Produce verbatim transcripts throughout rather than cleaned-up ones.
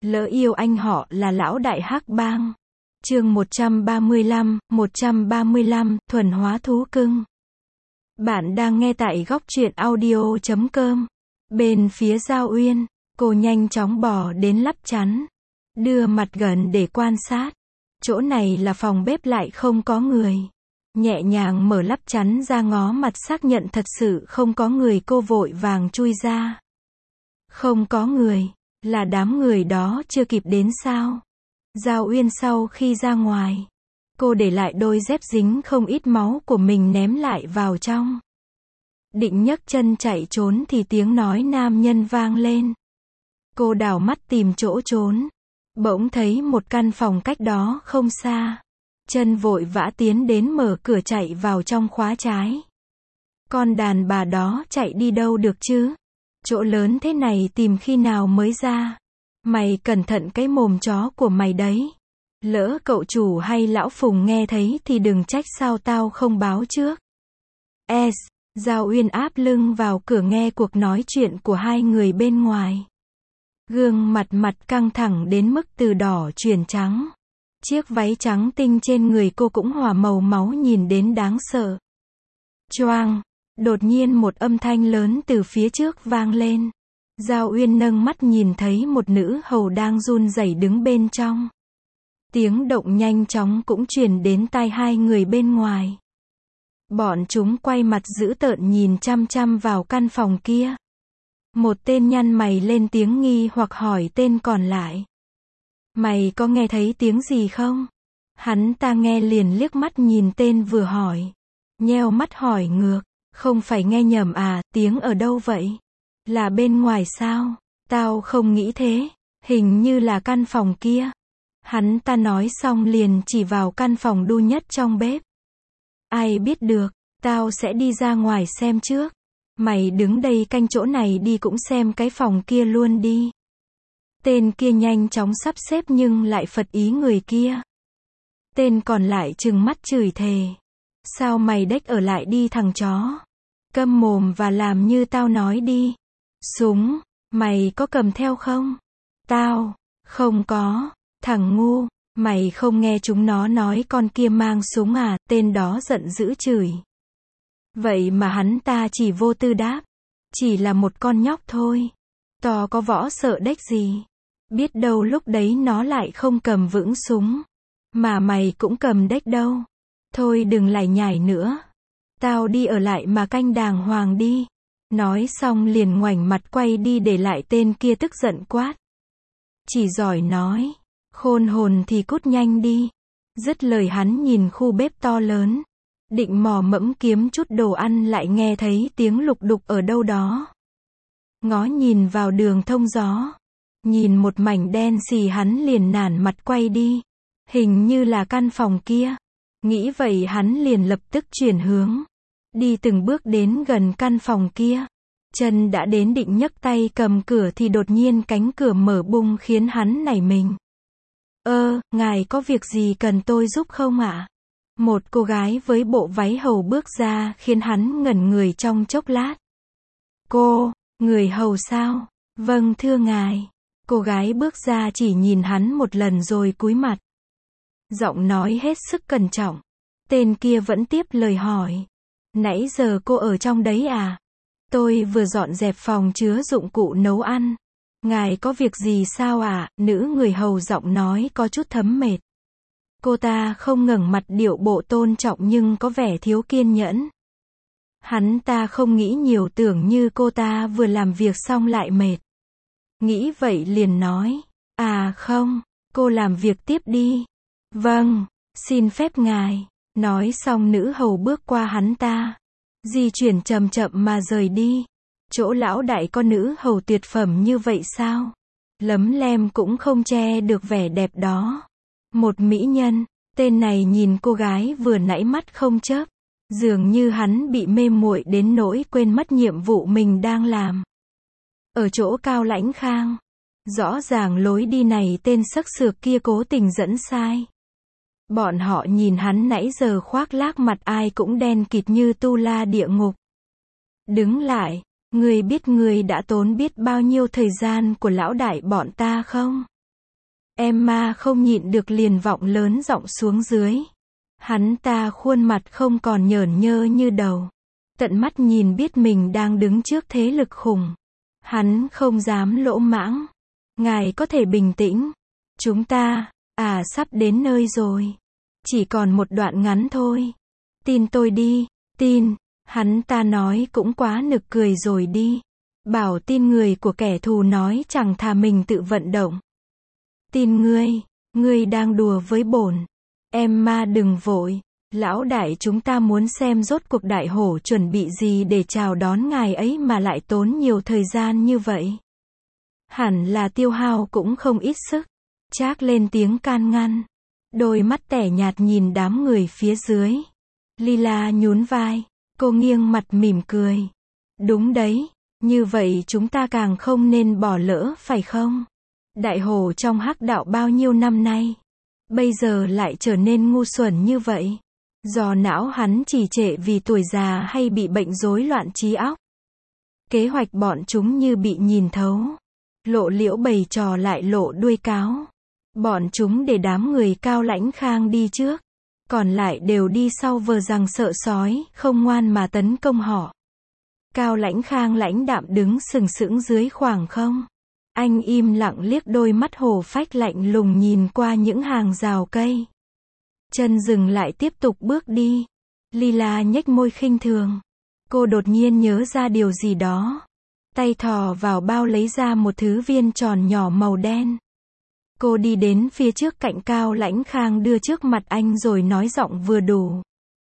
Lỡ yêu anh họ là lão đại hắc bang. Chương một trăm ba mươi lăm, một trăm ba mươi lăm, thuần hóa thú cưng. Bạn đang nghe tại góc truyện audio chấm com. Bên phía Giao Uyên, cô nhanh chóng bò đến lắp chắn, đưa mặt gần để quan sát. Chỗ này là phòng bếp lại không có người. Nhẹ nhàng mở lắp chắn ra ngó mặt xác nhận thật sự không có người, cô vội vàng chui ra. Không có người, là đám người đó chưa kịp đến sao? Giao Uyên sau khi ra ngoài, cô để lại đôi dép dính không ít máu của mình ném lại vào trong. Định nhấc chân chạy trốn thì tiếng nói nam nhân vang lên. Cô đảo mắt tìm chỗ trốn, bỗng thấy một căn phòng cách đó không xa. Chân vội vã tiến đến mở cửa chạy vào trong khóa trái. Con đàn bà đó chạy đi đâu được chứ? Chỗ lớn thế này tìm khi nào mới ra? Mày cẩn thận cái mồm chó của mày đấy. Lỡ cậu chủ hay lão Phùng nghe thấy thì đừng trách sao tao không báo trước. S. Giao Uyên áp lưng vào cửa nghe cuộc nói chuyện của hai người bên ngoài. Gương mặt mặt căng thẳng đến mức từ đỏ chuyển trắng. Chiếc váy trắng tinh trên người cô cũng hòa màu máu nhìn đến đáng sợ. Choang! Đột nhiên một âm thanh lớn từ phía trước vang lên. Giao Uyên nâng mắt nhìn thấy một nữ hầu đang run rẩy đứng bên trong. Tiếng động nhanh chóng cũng truyền đến tai hai người bên ngoài. Bọn chúng quay mặt dữ tợn nhìn chăm chăm vào căn phòng kia. Một tên nhăn mày lên tiếng nghi hoặc hỏi tên còn lại. Mày có nghe thấy tiếng gì không? Hắn ta nghe liền liếc mắt nhìn tên vừa hỏi. Nheo mắt hỏi ngược. Không phải nghe nhầm à, tiếng ở đâu vậy? Là bên ngoài sao? Tao không nghĩ thế. Hình như là căn phòng kia. Hắn ta nói xong liền chỉ vào căn phòng đu nhất trong bếp. Ai biết được, tao sẽ đi ra ngoài xem trước. Mày đứng đây canh chỗ này đi, cũng xem cái phòng kia luôn đi. Tên kia nhanh chóng sắp xếp nhưng lại phật ý người kia. Tên còn lại trừng mắt chửi thề. Sao mày đếch ở lại đi thằng chó? Câm mồm và làm như tao nói đi. Súng, mày có cầm theo không? Tao, không có. Thằng ngu, mày không nghe chúng nó nói con kia mang súng à? Tên đó giận dữ chửi. Vậy mà hắn ta chỉ vô tư đáp. Chỉ là một con nhóc thôi. To có võ sợ đếch gì. Biết đâu lúc đấy nó lại không cầm vững súng. Mà mày cũng cầm đếch đâu. Thôi đừng lải nhải nữa. Tao đi ở lại mà canh đàng hoàng đi. Nói xong liền ngoảnh mặt quay đi để lại tên kia tức giận quát. Chỉ giỏi nói. Khôn hồn thì cút nhanh đi. Dứt lời hắn nhìn khu bếp to lớn. Định mò mẫm kiếm chút đồ ăn lại nghe thấy tiếng lục đục ở đâu đó. Ngó nhìn vào đường thông gió. Nhìn một mảnh đen xì hắn liền nản mặt quay đi. Hình như là căn phòng kia. Nghĩ vậy hắn liền lập tức chuyển hướng. Đi từng bước đến gần căn phòng kia. Chân đã đến định nhấc tay cầm cửa thì đột nhiên cánh cửa mở bung khiến hắn nảy mình. Ơ, ngài có việc gì cần tôi giúp không ạ? Một cô gái với bộ váy hầu bước ra khiến hắn ngẩn người trong chốc lát. Cô, người hầu sao? Vâng thưa ngài. Cô gái bước ra chỉ nhìn hắn một lần rồi cúi mặt. Giọng nói hết sức cẩn trọng. Tên kia vẫn tiếp lời hỏi. Nãy giờ cô ở trong đấy à? Tôi vừa dọn dẹp phòng chứa dụng cụ nấu ăn. Ngài có việc gì sao ạ? À? Nữ người hầu giọng nói có chút thấm mệt. Cô ta không ngẩng mặt, điệu bộ tôn trọng nhưng có vẻ thiếu kiên nhẫn. Hắn ta không nghĩ nhiều, tưởng như cô ta vừa làm việc xong lại mệt. Nghĩ vậy liền nói. À không, cô làm việc tiếp đi. Vâng, xin phép ngài. Nói xong nữ hầu bước qua hắn ta. Di chuyển chậm chậm mà rời đi. Chỗ lão đại có nữ hầu tuyệt phẩm như vậy sao? Lấm lem cũng không che được vẻ đẹp đó. Một mỹ nhân, tên này nhìn cô gái vừa nãy mắt không chớp. Dường như hắn bị mê muội đến nỗi quên mất nhiệm vụ mình đang làm. Ở chỗ Cao Lãnh Khang. Rõ ràng lối đi này tên sắc sược kia cố tình dẫn sai. Bọn họ nhìn hắn nãy giờ khoác lác mặt ai cũng đen kịt như tu la địa ngục. Đứng lại, người biết người đã tốn biết bao nhiêu thời gian của lão đại bọn ta không? Emma không nhịn được liền vọng lớn giọng xuống dưới. Hắn ta khuôn mặt không còn nhởn nhơ như đầu. Tận mắt nhìn biết mình đang đứng trước thế lực khủng. Hắn không dám lỗ mãng. Ngài có thể bình tĩnh. Chúng ta, à sắp đến nơi rồi. Chỉ còn một đoạn ngắn thôi. Tin tôi đi, tin. Hắn ta nói cũng quá nực cười rồi đi. Bảo tin người của kẻ thù nói chẳng thà mình tự vận động. Tin ngươi, ngươi đang đùa với bổn. Emma đừng vội. Lão đại chúng ta muốn xem rốt cuộc đại hổ chuẩn bị gì để chào đón ngài ấy mà lại tốn nhiều thời gian như vậy. Hẳn là tiêu hao cũng không ít sức. Trác lên tiếng can ngăn. Đôi mắt tẻ nhạt nhìn đám người phía dưới. Lila nhún vai. Cô nghiêng mặt mỉm cười. Đúng đấy. Như vậy chúng ta càng không nên bỏ lỡ phải không? Đại hổ trong hắc đạo bao nhiêu năm nay. Bây giờ lại trở nên ngu xuẩn như vậy. Do não hắn trì trệ vì tuổi già hay bị bệnh rối loạn trí óc. Kế hoạch bọn chúng như bị nhìn thấu. Lộ liễu bày trò lại lộ đuôi cáo. Bọn chúng để đám người Cao Lãnh Khang đi trước. Còn lại đều đi sau vờ rằng sợ sói, không ngoan mà tấn công họ. Cao Lãnh Khang lãnh đạm đứng sừng sững dưới khoảng không. Anh im lặng liếc đôi mắt hổ phách lạnh lùng nhìn qua những hàng rào cây. Chân dừng lại tiếp tục bước đi. Lila nhếch môi khinh thường. Cô đột nhiên nhớ ra điều gì đó. Tay thò vào bao lấy ra một thứ viên tròn nhỏ màu đen. Cô đi đến phía trước cạnh Cao Lãnh Khang đưa trước mặt anh rồi nói giọng vừa đủ.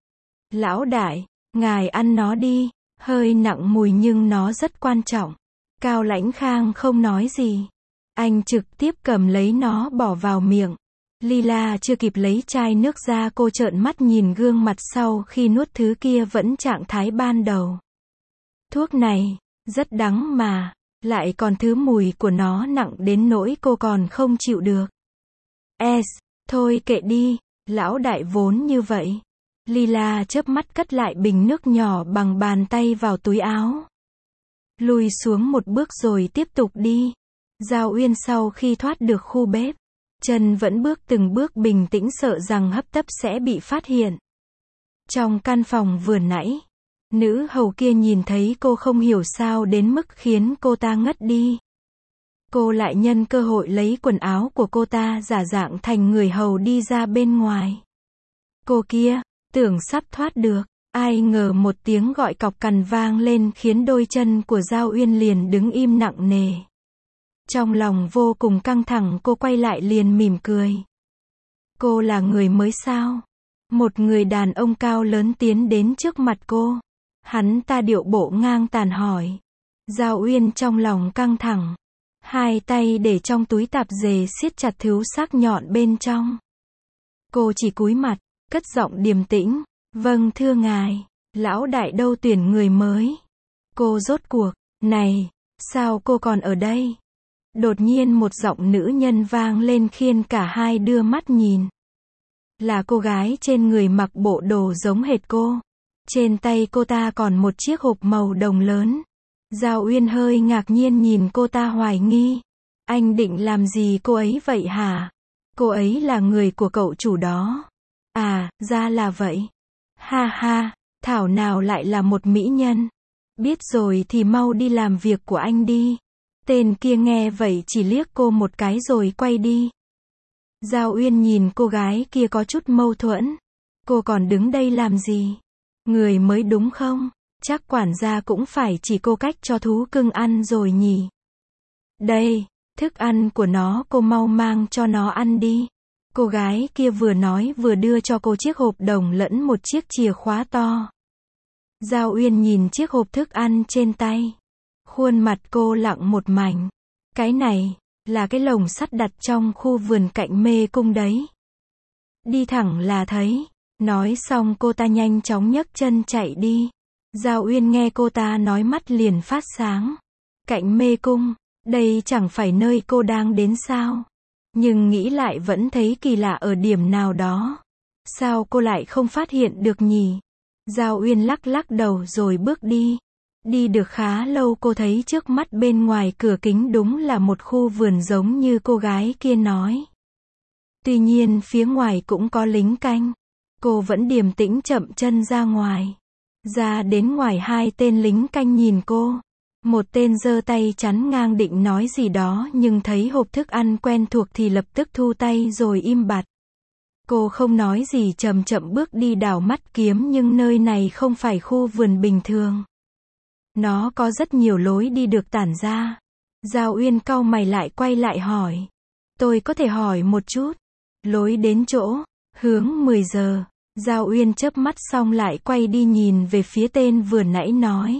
Lão đại, ngài ăn nó đi, hơi nặng mùi nhưng nó rất quan trọng. Cao Lãnh Khang không nói gì. Anh trực tiếp cầm lấy nó bỏ vào miệng. Lila chưa kịp lấy chai nước ra cô trợn mắt nhìn gương mặt sau khi nuốt thứ kia vẫn trạng thái ban đầu. Thuốc này, rất đắng mà, lại còn thứ mùi của nó nặng đến nỗi cô còn không chịu được. Es, thôi kệ đi, lão đại vốn như vậy. Lila chớp mắt cất lại bình nước nhỏ bằng bàn tay vào túi áo. Lùi xuống một bước rồi tiếp tục đi. Giao Uyên sau khi thoát được khu bếp. Chân vẫn bước từng bước bình tĩnh sợ rằng hấp tấp sẽ bị phát hiện. Trong căn phòng vừa nãy, nữ hầu kia nhìn thấy cô không hiểu sao đến mức khiến cô ta ngất đi. Cô lại nhân cơ hội lấy quần áo của cô ta giả dạng thành người hầu đi ra bên ngoài. Cô kia, tưởng sắp thoát được, ai ngờ một tiếng gọi cọc cằn vang lên khiến đôi chân của Giao Uyên liền đứng im nặng nề. Trong lòng vô cùng căng thẳng cô quay lại liền mỉm cười. Cô là người mới sao? Một người đàn ông cao lớn tiến đến trước mặt cô. Hắn ta điệu bộ ngang tàn hỏi. Giao Uyên trong lòng căng thẳng. Hai tay để trong túi tạp dề siết chặt thứ sắc nhọn bên trong. Cô chỉ cúi mặt, cất giọng điềm tĩnh. Vâng thưa ngài, lão đại đâu tuyển người mới. Cô rốt cuộc, này, sao cô còn ở đây? Đột nhiên một giọng nữ nhân vang lên khiến cả hai đưa mắt nhìn. Là cô gái trên người mặc bộ đồ giống hệt cô. Trên tay cô ta còn một chiếc hộp màu đồng lớn. Giao Uyên hơi ngạc nhiên nhìn cô ta hoài nghi. Anh định làm gì cô ấy vậy hả? Cô ấy là người của cậu chủ đó. À, ra là vậy. Ha ha, thảo nào lại là một mỹ nhân. Biết rồi thì mau đi làm việc của anh đi. Tên kia nghe vậy chỉ liếc cô một cái rồi quay đi. Giao Uyên nhìn cô gái kia có chút mâu thuẫn. Cô còn đứng đây làm gì? Người mới đúng không? Chắc quản gia cũng phải chỉ cô cách cho thú cưng ăn rồi nhỉ? Đây, thức ăn của nó cô mau mang cho nó ăn đi. Cô gái kia vừa nói vừa đưa cho cô chiếc hộp đồng lẫn một chiếc chìa khóa to. Giao Uyên nhìn chiếc hộp thức ăn trên tay. Khuôn mặt cô lặng một mảnh. Cái này, là cái lồng sắt đặt trong khu vườn cạnh mê cung đấy. Đi thẳng là thấy. Nói xong cô ta nhanh chóng nhấc chân chạy đi. Giao Uyên nghe cô ta nói mắt liền phát sáng. Cạnh mê cung, đây chẳng phải nơi cô đang đến sao? Nhưng nghĩ lại vẫn thấy kỳ lạ ở điểm nào đó. Sao cô lại không phát hiện được nhỉ? Giao Uyên lắc lắc đầu rồi bước đi. Đi được khá lâu cô thấy trước mắt bên ngoài cửa kính đúng là một khu vườn giống như cô gái kia nói. Tuy nhiên phía ngoài cũng có lính canh. Cô vẫn điềm tĩnh chậm chân ra ngoài. Ra đến ngoài hai tên lính canh nhìn cô. Một tên giơ tay chắn ngang định nói gì đó nhưng thấy hộp thức ăn quen thuộc thì lập tức thu tay rồi im bặt. Cô không nói gì chậm chậm bước đi đảo mắt kiếm nhưng nơi này không phải khu vườn bình thường. Nó có rất nhiều lối đi được tản ra. Giao Uyên cau mày lại quay lại hỏi. Tôi có thể hỏi một chút. Lối đến chỗ, hướng mười giờ. Giao Uyên chớp mắt xong lại quay đi nhìn về phía tên vừa nãy nói.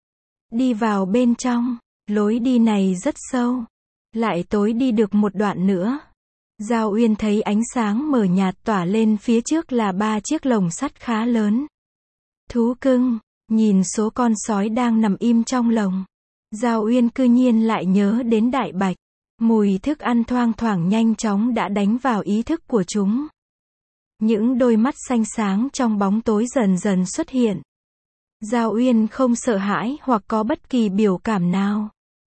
Đi vào bên trong, lối đi này rất sâu. Lại tối đi được một đoạn nữa. Giao Uyên thấy ánh sáng mờ nhạt tỏa lên phía trước là ba chiếc lồng sắt khá lớn. Thú cưng, nhìn số con sói đang nằm im trong lồng. Giao Uyên cư nhiên lại nhớ đến Đại Bạch. Mùi thức ăn thoang thoảng nhanh chóng đã đánh vào ý thức của chúng. Những đôi mắt xanh sáng trong bóng tối dần dần xuất hiện. Giao Uyên không sợ hãi hoặc có bất kỳ biểu cảm nào.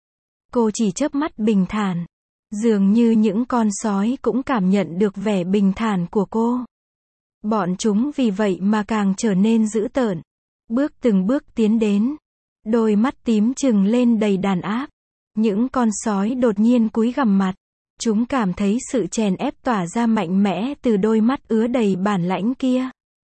Cô chỉ chớp mắt bình thản. Dường như những con sói cũng cảm nhận được vẻ bình thản của cô. Bọn chúng vì vậy mà càng trở nên dữ tợn. Bước từng bước tiến đến. Đôi mắt tím trừng lên đầy đàn áp. Những con sói đột nhiên cúi gằm mặt. Chúng cảm thấy sự chèn ép tỏa ra mạnh mẽ từ đôi mắt ứa đầy bản lãnh kia.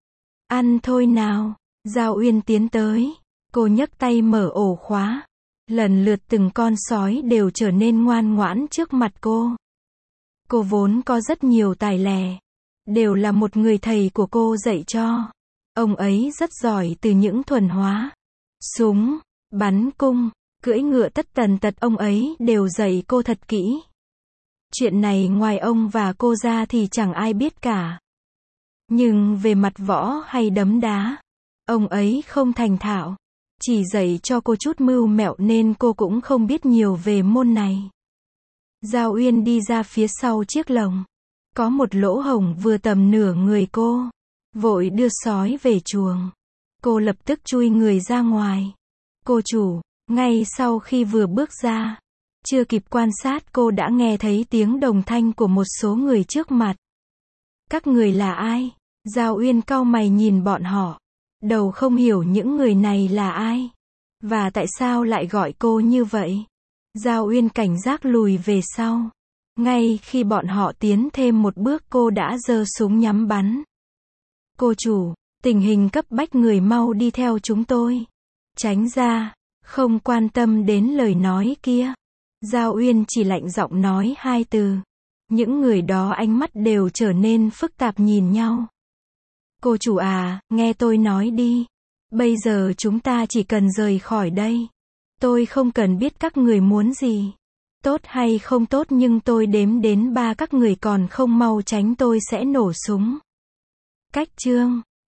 Ăn thôi nào. Giao Uyên tiến tới. Cô nhấc tay mở ổ khóa. Lần lượt từng con sói đều trở nên ngoan ngoãn trước mặt cô. Cô vốn có rất nhiều tài lẻ. Đều là một người thầy của cô dạy cho. Ông ấy rất giỏi từ những thuần hóa. Súng, bắn cung, cưỡi ngựa tất tần tật ông ấy đều dạy cô thật kỹ. Chuyện này ngoài ông và cô ra thì chẳng ai biết cả. Nhưng về mặt võ hay đấm đá, ông ấy không thành thạo. Chỉ dạy cho cô chút mưu mẹo nên cô cũng không biết nhiều về môn này. Giao Uyên đi ra phía sau chiếc lồng. Có một lỗ hổng vừa tầm nửa người cô. Vội đưa sói về chuồng. Cô lập tức chui người ra ngoài. Cô chủ, ngay sau khi vừa bước ra, chưa kịp quan sát cô đã nghe thấy tiếng đồng thanh của một số người trước mặt. Các người là ai? Giao Uyên cau mày nhìn bọn họ. Đầu không hiểu những người này là ai. Và tại sao lại gọi cô như vậy? Giao Uyên cảnh giác lùi về sau. Ngay khi bọn họ tiến thêm một bước cô đã giơ súng nhắm bắn. Cô chủ, tình hình cấp bách người mau đi theo chúng tôi. Tránh ra, không quan tâm đến lời nói kia. Giao Uyên chỉ lạnh giọng nói hai từ. Những người đó ánh mắt đều trở nên phức tạp nhìn nhau. Cô chủ à, nghe tôi nói đi. Bây giờ chúng ta chỉ cần rời khỏi đây. Tôi không cần biết các người muốn gì. Tốt hay không tốt nhưng tôi đếm đến ba các người còn không mau tránh tôi sẽ nổ súng. Cách chương